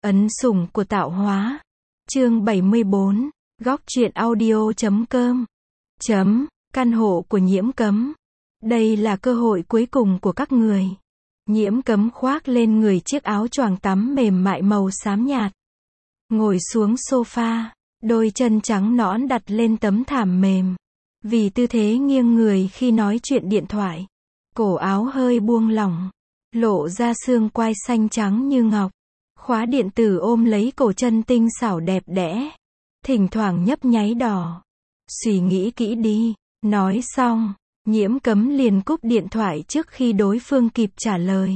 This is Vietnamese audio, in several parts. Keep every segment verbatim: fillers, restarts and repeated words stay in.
Ấn sủng của tạo hóa. Chương bảy mươi bốn. Góc truyện audio chấm com. Chấm. Căn hộ của Nhiễm Cấm. Đây là cơ hội cuối cùng của các người. Nhiễm Cấm khoác lên người chiếc áo choàng tắm mềm mại màu xám nhạt. Ngồi xuống sofa, đôi chân trắng nõn đặt lên tấm thảm mềm. Vì tư thế nghiêng người khi nói chuyện điện thoại, cổ áo hơi buông lỏng, lộ ra xương quai xanh trắng như ngọc. Khóa điện tử ôm lấy cổ chân tinh xảo đẹp đẽ, thỉnh thoảng nhấp nháy đỏ. Suy nghĩ kỹ đi. Nói xong, Nhiễm Cấm liền cúp điện thoại trước khi đối phương kịp trả lời.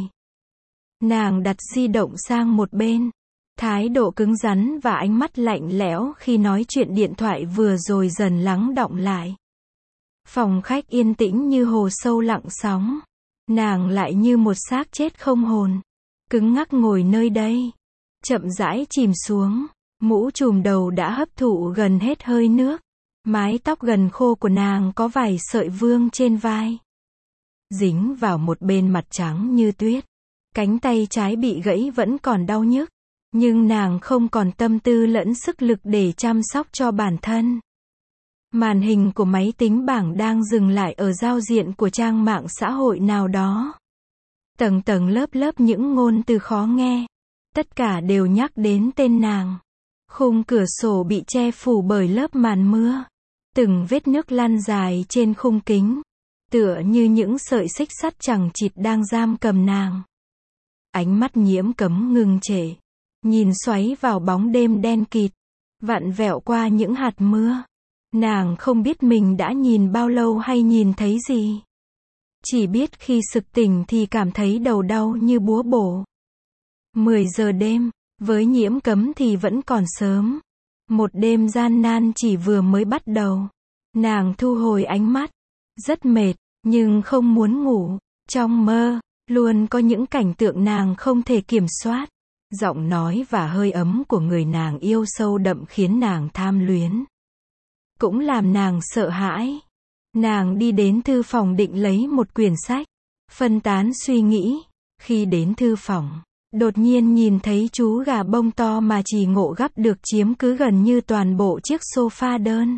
Nàng đặt di động sang một bên, thái độ cứng rắn và ánh mắt lạnh lẽo khi nói chuyện điện thoại vừa rồi dần lắng đọng lại. Phòng khách yên tĩnh như hồ sâu lặng sóng. Nàng lại như một xác chết không hồn, cứng ngắc ngồi nơi đây, chậm rãi chìm xuống. Mũ trùm đầu đã hấp thụ gần hết hơi nước. Mái tóc gần khô của nàng có vài sợi vương trên vai, dính vào một bên mặt trắng như tuyết. Cánh tay trái bị gãy vẫn còn đau nhức, nhưng nàng không còn tâm tư lẫn sức lực để chăm sóc cho bản thân. Màn hình của máy tính bảng đang dừng lại ở giao diện của trang mạng xã hội nào đó. Tầng tầng lớp lớp những ngôn từ khó nghe, tất cả đều nhắc đến tên nàng. Khung cửa sổ bị che phủ bởi lớp màn mưa. Từng vết nước lăn dài trên khung kính, tựa như những sợi xích sắt chằng chịt đang giam cầm nàng. Ánh mắt Nhiễm Cấm ngừng trệ, nhìn xoáy vào bóng đêm đen kịt, vặn vẹo qua những hạt mưa. Nàng không biết mình đã nhìn bao lâu hay nhìn thấy gì. Chỉ biết khi sực tỉnh thì cảm thấy đầu đau như búa bổ. mười giờ đêm, với Nhiễm Cấm thì vẫn còn sớm. Một đêm gian nan chỉ vừa mới bắt đầu. Nàng thu hồi ánh mắt, rất mệt, nhưng không muốn ngủ. Trong mơ, luôn có những cảnh tượng nàng không thể kiểm soát. Giọng nói và hơi ấm của người nàng yêu sâu đậm khiến nàng tham luyến, cũng làm nàng sợ hãi. Nàng đi đến thư phòng định lấy một quyển sách, phân tán suy nghĩ. Khi đến thư phòng, đột nhiên nhìn thấy chú gà bông to mà Trì Ngộ gắp được chiếm cứ gần như toàn bộ chiếc sofa đơn.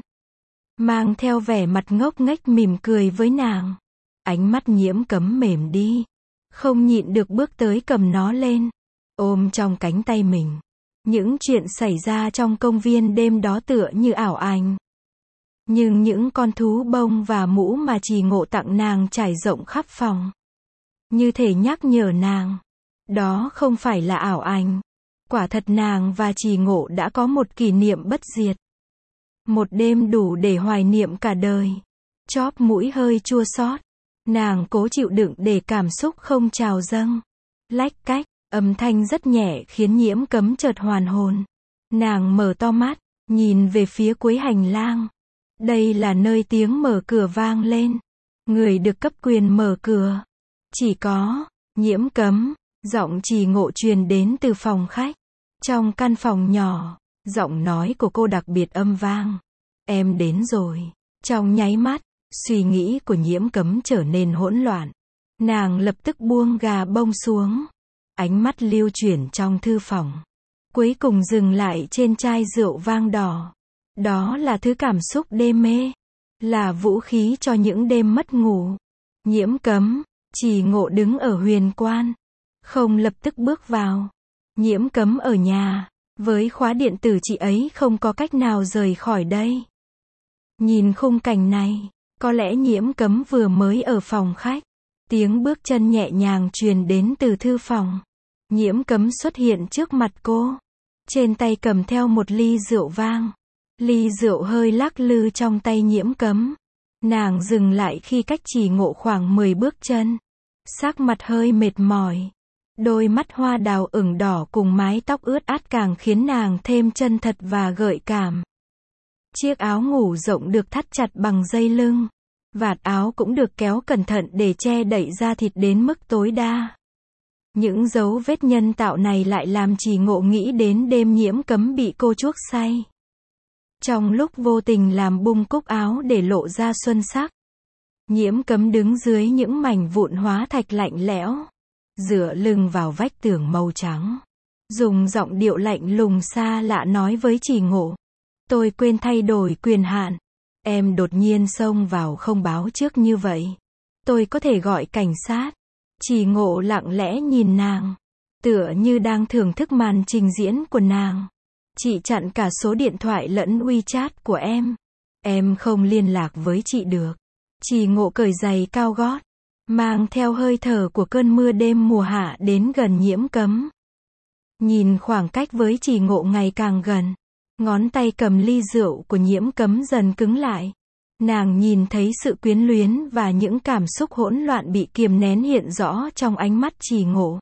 Mang theo vẻ mặt ngốc nghếch mỉm cười với nàng. Ánh mắt Nhiễm Cấm mềm đi, không nhịn được bước tới cầm nó lên, ôm trong cánh tay mình. Những chuyện xảy ra trong công viên đêm đó tựa như ảo ảnh. Nhưng những con thú bông và mũ mà Trì Ngộ tặng nàng trải rộng khắp phòng, như thể nhắc nhở nàng, đó không phải là ảo ảnh. Quả thật nàng và Trì Ngộ đã có một kỷ niệm bất diệt. Một đêm đủ để hoài niệm cả đời. Chóp mũi hơi chua xót, nàng cố chịu đựng để cảm xúc không trào dâng. Lách cách, âm thanh rất nhẹ khiến Nhiễm Cấm chợt hoàn hồn. Nàng mở to mắt, nhìn về phía cuối hành lang. Đây là nơi tiếng mở cửa vang lên. Người được cấp quyền mở cửa chỉ có Nhiễm Cấm. Giọng Trì Ngộ truyền đến từ phòng khách. Trong căn phòng nhỏ, giọng nói của cô đặc biệt âm vang. Em đến rồi. Trong nháy mắt, suy nghĩ của Nhiễm Cấm trở nên hỗn loạn. Nàng lập tức buông gà bông xuống. Ánh mắt lưu chuyển trong thư phòng, cuối cùng dừng lại trên chai rượu vang đỏ. Đó là thứ cảm xúc đê mê, là vũ khí cho những đêm mất ngủ. Nhiễm Cấm. Trì Ngộ đứng ở huyền quan, không lập tức bước vào. Nhiễm Cấm ở nhà, với khóa điện tử chị ấy không có cách nào rời khỏi đây. Nhìn khung cảnh này, có lẽ Nhiễm Cấm vừa mới ở phòng khách. Tiếng bước chân nhẹ nhàng truyền đến từ thư phòng. Nhiễm Cấm xuất hiện trước mặt cô, trên tay cầm theo một ly rượu vang. Ly rượu hơi lắc lư trong tay Nhiễm Cấm. Nàng dừng lại khi cách Trì Ngộ khoảng mười bước chân. Sắc mặt hơi mệt mỏi. Đôi mắt hoa đào ửng đỏ cùng mái tóc ướt át càng khiến nàng thêm chân thật và gợi cảm. Chiếc áo ngủ rộng được thắt chặt bằng dây lưng. Vạt áo cũng được kéo cẩn thận để che đậy da thịt đến mức tối đa. Những dấu vết nhân tạo này lại làm Trì Ngộ nghĩ đến đêm Nhiễm Cấm bị cô chuốc say. Trong lúc vô tình làm bung cúc áo để lộ ra xuân sắc. Nhiễm Cấm đứng dưới những mảnh vụn hóa thạch lạnh lẽo, dựa lưng vào vách tường màu trắng. dùng giọng điệu lạnh lùng xa lạ nói với Trì Ngộ. Tôi quên thay đổi quyền hạn. Em đột nhiên xông vào không báo trước như vậy. Tôi có thể gọi cảnh sát. Trì Ngộ lặng lẽ nhìn nàng, tựa như đang thưởng thức màn trình diễn của nàng. Chị chặn cả số điện thoại lẫn WeChat của em. Em không liên lạc với chị được. Trì Ngộ cởi giày cao gót, mang theo hơi thở của cơn mưa đêm mùa hạ đến gần Nhiễm Cấm. Nhìn khoảng cách với Trì Ngộ ngày càng gần, ngón tay cầm ly rượu của Nhiễm Cấm dần cứng lại. Nàng nhìn thấy sự quyến luyến và những cảm xúc hỗn loạn bị kiềm nén hiện rõ trong ánh mắt Trì Ngộ.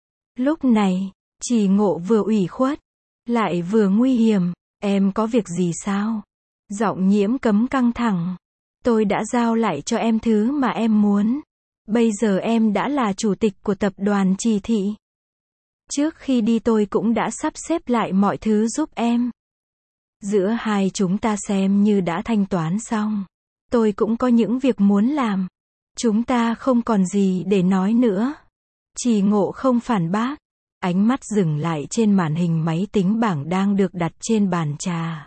Lúc này, Trì Ngộ vừa ủy khuất, lại vừa nguy hiểm. Em có việc gì sao? Giọng Nhiễm Cấm căng thẳng. Tôi đã giao lại cho em thứ mà em muốn. Bây giờ em đã là chủ tịch của tập đoàn Trì Thị. Trước khi đi tôi cũng đã sắp xếp lại mọi thứ giúp em. Giữa hai chúng ta xem như đã thanh toán xong. Tôi cũng có những việc muốn làm. Chúng ta không còn gì để nói nữa. Trì Ngộ không phản bác. Ánh mắt dừng lại trên màn hình máy tính bảng đang được đặt trên bàn trà.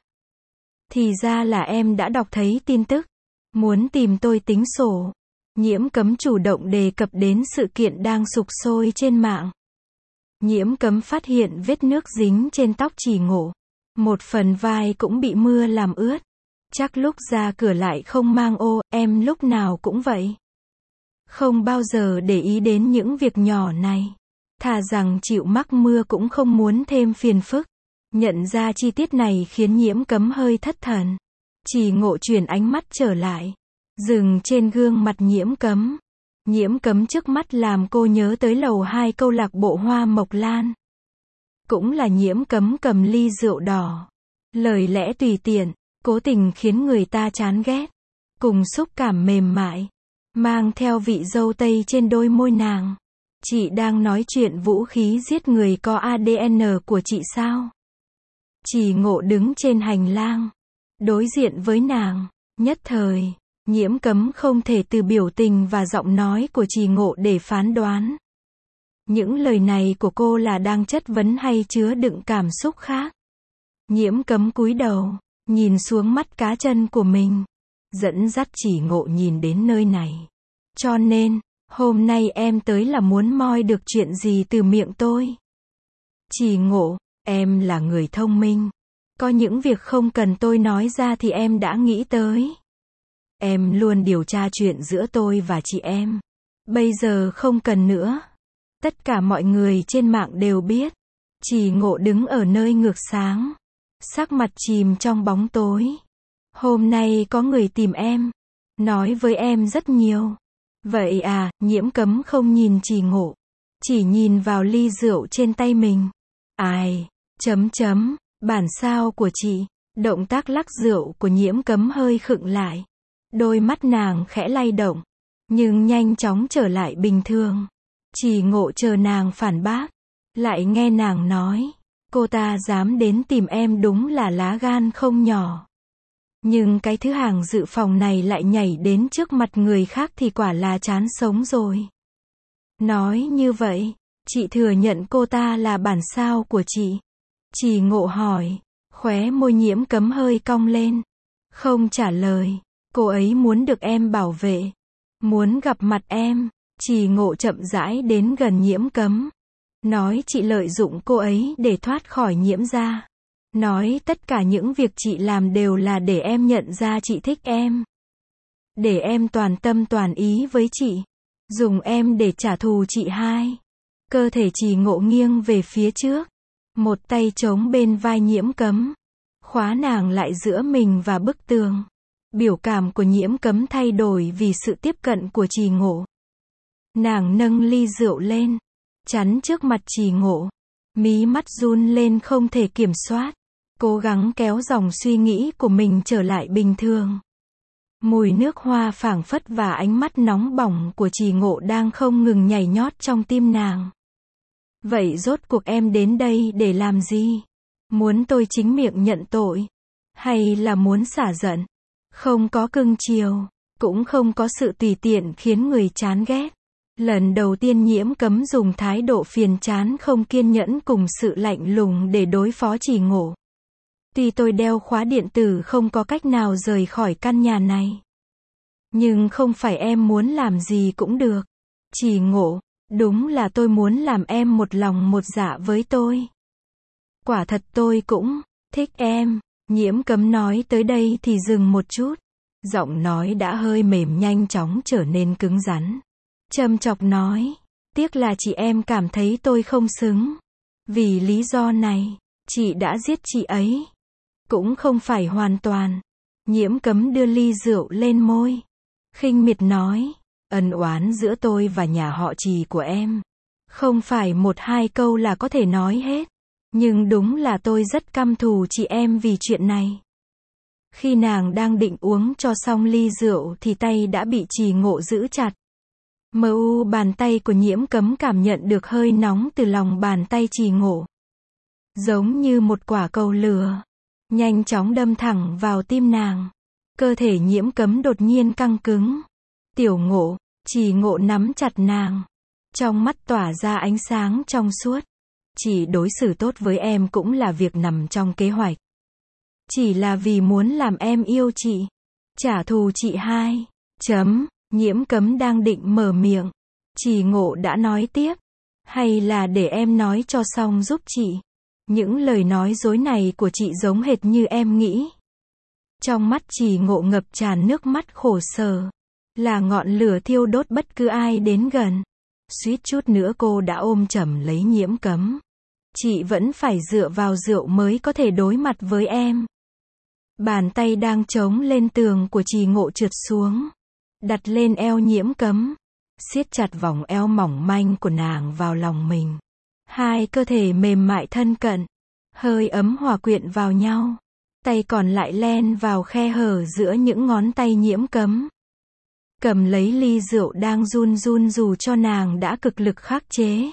Thì ra là em đã đọc thấy tin tức. Muốn tìm tôi tính sổ. Nhiễm Cấm chủ động đề cập đến sự kiện đang sục sôi trên mạng. Nhiễm Cấm phát hiện vết nước dính trên tóc Trì Ngộ. Một phần vai cũng bị mưa làm ướt. Chắc lúc ra cửa lại không mang ô, em lúc nào cũng vậy. Không bao giờ để ý đến những việc nhỏ này. Thà rằng chịu mắc mưa cũng không muốn thêm phiền phức. Nhận ra chi tiết này khiến Nhiễm Cấm hơi thất thần. Trì Ngộ chuyển ánh mắt trở lại, dừng trên gương mặt Nhiễm Cấm. Nhiễm Cấm trước mắt làm cô nhớ tới lầu hai câu lạc bộ Hoa Mộc Lan. Cũng là Nhiễm Cấm cầm ly rượu đỏ. Lời lẽ tùy tiện, cố tình khiến người ta chán ghét. Cùng xúc cảm mềm mại, mang theo vị dâu tây trên đôi môi nàng. Chị đang nói chuyện vũ khí giết người có a đê en của chị sao? Trì Ngộ đứng trên hành lang, đối diện với nàng. Nhất thời, Nhiễm Cấm không thể từ biểu tình và giọng nói của Trì Ngộ để phán đoán. Những lời này của cô là đang chất vấn hay chứa đựng cảm xúc khác. Nhiễm Cấm cúi đầu, nhìn xuống mắt cá chân của mình, dẫn dắt Trì Ngộ nhìn đến nơi này. Cho nên, hôm nay em tới là muốn moi được chuyện gì từ miệng tôi? Trì Ngộ, em là người thông minh. Có những việc không cần tôi nói ra thì em đã nghĩ tới. Em luôn điều tra chuyện giữa tôi và chị em. Bây giờ không cần nữa. Tất cả mọi người trên mạng đều biết. Trì Ngộ đứng ở nơi ngược sáng, sắc mặt chìm trong bóng tối. Hôm nay có người tìm em, nói với em rất nhiều. Vậy à? Nhiễm Cấm không nhìn Trì Ngộ, chỉ nhìn vào ly rượu trên tay mình. Ai? Chấm chấm, bản sao của chị. Động tác lắc rượu của Nhiễm Cấm hơi khựng lại. Đôi mắt nàng khẽ lay động, nhưng nhanh chóng trở lại bình thường. Trì Ngộ chờ nàng phản bác, lại nghe nàng nói, cô ta dám đến tìm em đúng là lá gan không nhỏ. Nhưng cái thứ hàng dự phòng này lại nhảy đến trước mặt người khác thì quả là chán sống rồi. Nói như vậy, chị thừa nhận cô ta là bản sao của chị? Trì Ngộ hỏi, khóe môi Nhiễm Cấm hơi cong lên. Không trả lời, cô ấy muốn được em bảo vệ, muốn gặp mặt em. Trì Ngộ chậm rãi đến gần Nhiễm Cấm, nói chị lợi dụng cô ấy để thoát khỏi Nhiễm gia. Nói tất cả những việc chị làm đều là để em nhận ra chị thích em. Để em toàn tâm toàn ý với chị. Dùng em để trả thù chị hai. Cơ thể Trì Ngộ nghiêng về phía trước, một tay chống bên vai Nhiễm Cấm, khóa nàng lại giữa mình và bức tường. Biểu cảm của Nhiễm Cấm thay đổi vì sự tiếp cận của Trì Ngộ. Nàng nâng ly rượu lên, chắn trước mặt Trì Ngộ. Mí mắt run lên không thể kiểm soát, cố gắng kéo dòng suy nghĩ của mình trở lại bình thường. Mùi nước hoa phảng phất và ánh mắt nóng bỏng của Trì Ngộ đang không ngừng nhảy nhót trong tim nàng. Vậy rốt cuộc em đến đây để làm gì? Muốn tôi chính miệng nhận tội? Hay là muốn xả giận? Không có cưng chiều, cũng không có sự tùy tiện khiến người chán ghét. Lần đầu tiên Nhiễm Cấm dùng thái độ phiền chán không kiên nhẫn cùng sự lạnh lùng để đối phó Trì Ngộ. Tuy tôi đeo khóa điện tử không có cách nào rời khỏi căn nhà này. Nhưng không phải em muốn làm gì cũng được. Trì Ngộ, đúng là tôi muốn làm em một lòng một dạ với tôi. Quả thật tôi cũng thích em. Nhiễm Cấm nói tới đây thì dừng một chút. Giọng nói đã hơi mềm nhanh chóng trở nên cứng rắn. Châm chọc nói, tiếc là chị em cảm thấy tôi không xứng. Vì lý do này, chị đã giết chị ấy. Cũng không phải hoàn toàn. Nhiễm Cấm đưa ly rượu lên môi. Khinh miệt nói, ân oán giữa tôi và nhà họ Trì của em. Không phải một hai câu là có thể nói hết. Nhưng đúng là tôi rất căm thù chị em vì chuyện này. Khi nàng đang định uống cho xong ly rượu thì tay đã bị Trì Ngộ giữ chặt. Mờ u bàn tay của Nhiễm Cấm cảm nhận được hơi nóng từ lòng bàn tay Trì Ngộ. Giống như một quả cầu lửa. Nhanh chóng đâm thẳng vào tim nàng. Cơ thể Nhiễm Cấm đột nhiên căng cứng. Tiểu Ngộ, Trì Ngộ nắm chặt nàng. Trong mắt tỏa ra ánh sáng trong suốt. Chỉ đối xử tốt với em cũng là việc nằm trong kế hoạch. Chỉ là vì muốn làm em yêu chị. Trả thù chị hai. Chấm. Nhiễm Cấm đang định mở miệng. Trì Ngộ đã nói tiếp. Hay là để em nói cho xong giúp chị. Những lời nói dối này của chị giống hệt như em nghĩ. Trong mắt Trì Ngộ ngập tràn nước mắt khổ sở. Là ngọn lửa thiêu đốt bất cứ ai đến gần. Suýt chút nữa cô đã ôm chầm lấy Nhiễm Cấm. Chị vẫn phải dựa vào rượu mới có thể đối mặt với em. Bàn tay đang chống lên tường của Trì Ngộ trượt xuống. Đặt lên eo Nhiễm Cấm. Siết chặt vòng eo mỏng manh của nàng vào lòng mình. Hai cơ thể mềm mại thân cận. Hơi ấm hòa quyện vào nhau. Tay còn lại len vào khe hở giữa những ngón tay Nhiễm Cấm. Cầm lấy ly rượu đang run run dù cho nàng đã cực lực khắc chế.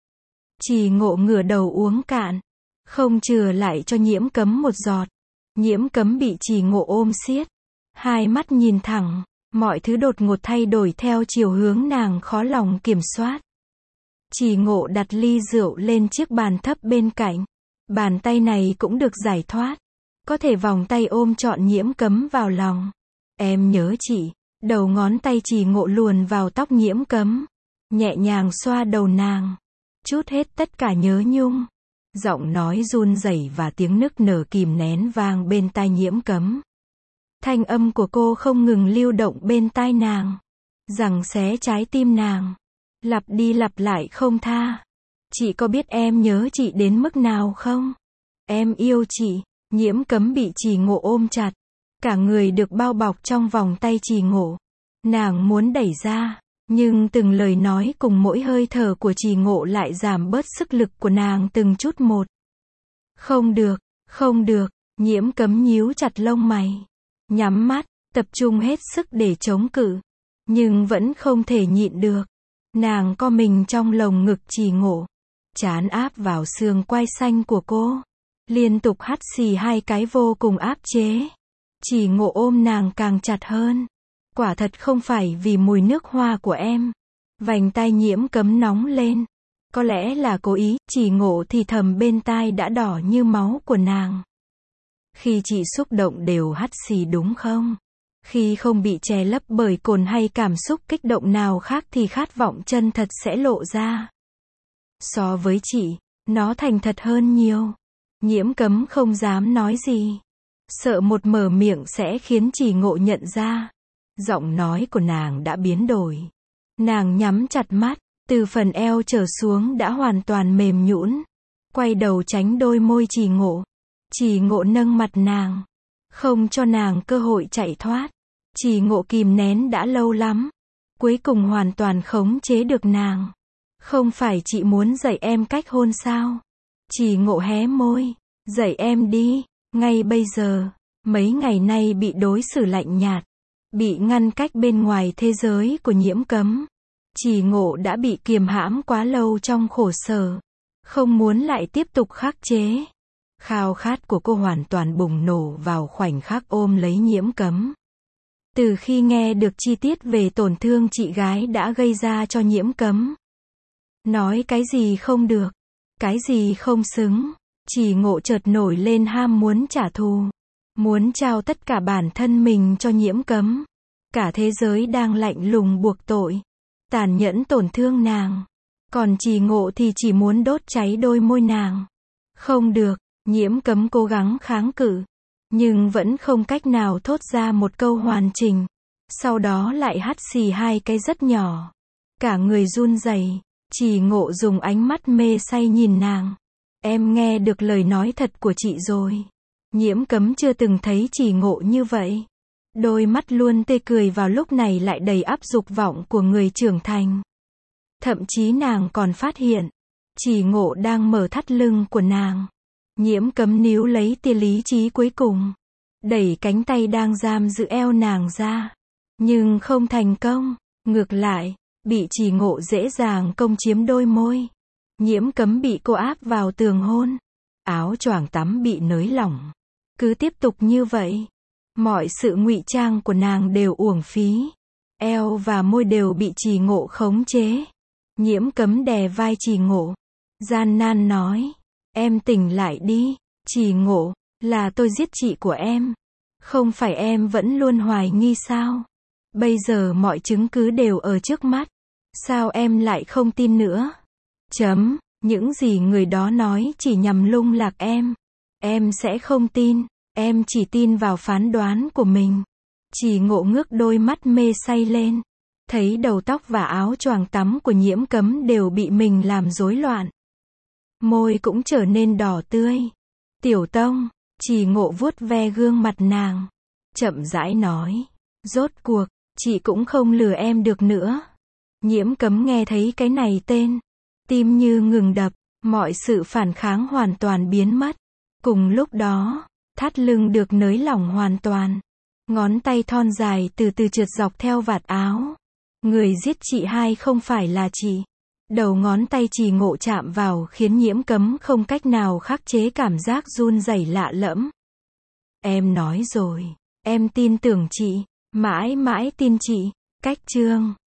Trì Ngộ ngửa đầu uống cạn. Không chừa lại cho Nhiễm Cấm một giọt. Nhiễm Cấm bị Trì Ngộ ôm siết. Hai mắt nhìn thẳng. Mọi thứ đột ngột thay đổi theo chiều hướng nàng khó lòng kiểm soát. Trì Ngộ đặt ly rượu lên chiếc bàn thấp bên cạnh. Bàn tay này cũng được giải thoát. Có thể vòng tay ôm trọn Nhiễm Cấm vào lòng. Em nhớ chị. Đầu ngón tay Trì Ngộ luồn vào tóc Nhiễm Cấm. Nhẹ nhàng xoa đầu nàng. Chút hết tất cả nhớ nhung. Giọng nói run rẩy và tiếng nức nở kìm nén vang bên tai Nhiễm Cấm. Thanh âm của cô không ngừng lưu động bên tai nàng. Giằng xé trái tim nàng. Lặp đi lặp lại không tha. Chị có biết em nhớ chị đến mức nào không? Em yêu chị. Nhiễm Cấm bị Trì Ngộ ôm chặt. Cả người được bao bọc trong vòng tay Trì Ngộ. Nàng muốn đẩy ra. Nhưng từng lời nói cùng mỗi hơi thở của Trì Ngộ lại giảm bớt sức lực của nàng từng chút một. Không được, không được. Nhiễm Cấm nhíu chặt lông mày. Nhắm mắt, tập trung hết sức để chống cự. Nhưng vẫn không thể nhịn được. Nàng co mình trong lồng ngực Trì Ngộ. Trán áp vào xương quai xanh của cô. Liên tục hắt xì hai cái vô cùng áp chế. Trì Ngộ ôm nàng càng chặt hơn. Quả thật không phải vì mùi nước hoa của em. Vành tai Nhiễm Cấm nóng lên. Có lẽ là cố ý. Trì Ngộ thì thầm bên tai đã đỏ như máu của nàng. Khi chị xúc động đều hắt xì đúng không? Khi không bị che lấp bởi cồn hay cảm xúc kích động nào khác thì khát vọng chân thật sẽ lộ ra. So với chị, nó thành thật hơn nhiều. Nhiễm Cấm không dám nói gì. Sợ một mở miệng sẽ khiến Trì Ngộ nhận ra. Giọng nói của nàng đã biến đổi. Nàng nhắm chặt mắt, từ phần eo trở xuống đã hoàn toàn mềm nhũn. Quay đầu tránh đôi môi Trì Ngộ. Trì Ngộ nâng mặt nàng. Không cho nàng cơ hội chạy thoát. Trì Ngộ kìm nén đã lâu lắm. Cuối cùng hoàn toàn khống chế được nàng. Không phải chị muốn dạy em cách hôn sao? Trì Ngộ hé môi. Dạy em đi. Ngay bây giờ. Mấy ngày nay bị đối xử lạnh nhạt. Bị ngăn cách bên ngoài thế giới của Nhiễm Cấm. Trì Ngộ đã bị kiềm hãm quá lâu trong khổ sở. Không muốn lại tiếp tục khắc chế. Khao khát của cô hoàn toàn bùng nổ vào khoảnh khắc ôm lấy Nhiễm Cấm. Từ khi nghe được chi tiết về tổn thương chị gái đã gây ra cho Nhiễm Cấm. Nói cái gì không được, cái gì không xứng, Trì Ngộ chợt nổi lên ham muốn trả thù. Muốn trao tất cả bản thân mình cho Nhiễm Cấm. Cả thế giới đang lạnh lùng buộc tội. Tàn nhẫn tổn thương nàng. Còn Trì Ngộ thì chỉ muốn đốt cháy đôi môi nàng. Không được, Nhiễm Cấm cố gắng kháng cự. Nhưng vẫn không cách nào thốt ra một câu hoàn chỉnh. Sau đó lại hắt xì hai cái rất nhỏ. Cả người run rẩy. Trì Ngộ dùng ánh mắt mê say nhìn nàng. Em nghe được lời nói thật của chị rồi. Nhiễm Cấm chưa từng thấy Trì Ngộ như vậy. Đôi mắt luôn tươi cười vào lúc này lại đầy ắp dục vọng của người trưởng thành. Thậm chí nàng còn phát hiện, Trì Ngộ đang mở thắt lưng của nàng. Nhiễm Cấm níu lấy tia lý trí cuối cùng. Đẩy cánh tay đang giam giữ eo nàng ra. Nhưng không thành công. Ngược lại, bị Trì Ngộ dễ dàng công chiếm đôi môi. Nhiễm Cấm bị cô áp vào tường hôn. Áo choàng tắm bị nới lỏng. Cứ tiếp tục như vậy, mọi sự ngụy trang của nàng đều uổng phí. Eo và môi đều bị Trì Ngộ khống chế. Nhiễm Cấm đè vai Trì Ngộ. Gian nan nói. Em tỉnh lại đi. Trì Ngộ, là tôi giết chị của em. Không phải em vẫn luôn hoài nghi sao? Bây giờ mọi chứng cứ đều ở trước mắt. Sao em lại không tin nữa? Chấm, những gì người đó nói chỉ nhằm lung lạc em. Em sẽ không tin. Em chỉ tin vào phán đoán của mình. Trì Ngộ ngước đôi mắt mê say lên. Thấy đầu tóc và áo choàng tắm của Nhiễm Cấm đều bị mình làm rối loạn. Môi cũng trở nên đỏ tươi. Tiểu Tông, Trì Ngộ vuốt ve gương mặt nàng. Chậm rãi nói. Rốt cuộc, chị cũng không lừa em được nữa. Nhiễm Cấm nghe thấy cái này tên. Tim như ngừng đập, mọi sự phản kháng hoàn toàn biến mất. Cùng lúc đó, thắt lưng được nới lỏng hoàn toàn. Ngón tay thon dài từ từ trượt dọc theo vạt áo. Người giết chị hai không phải là chị. Đầu ngón tay Trì Ngộ chạm vào khiến Nhiễm Cấm không cách nào khắc chế cảm giác run rẩy lạ lẫm. Em nói rồi, em tin tưởng chị, mãi mãi tin chị. Cách chương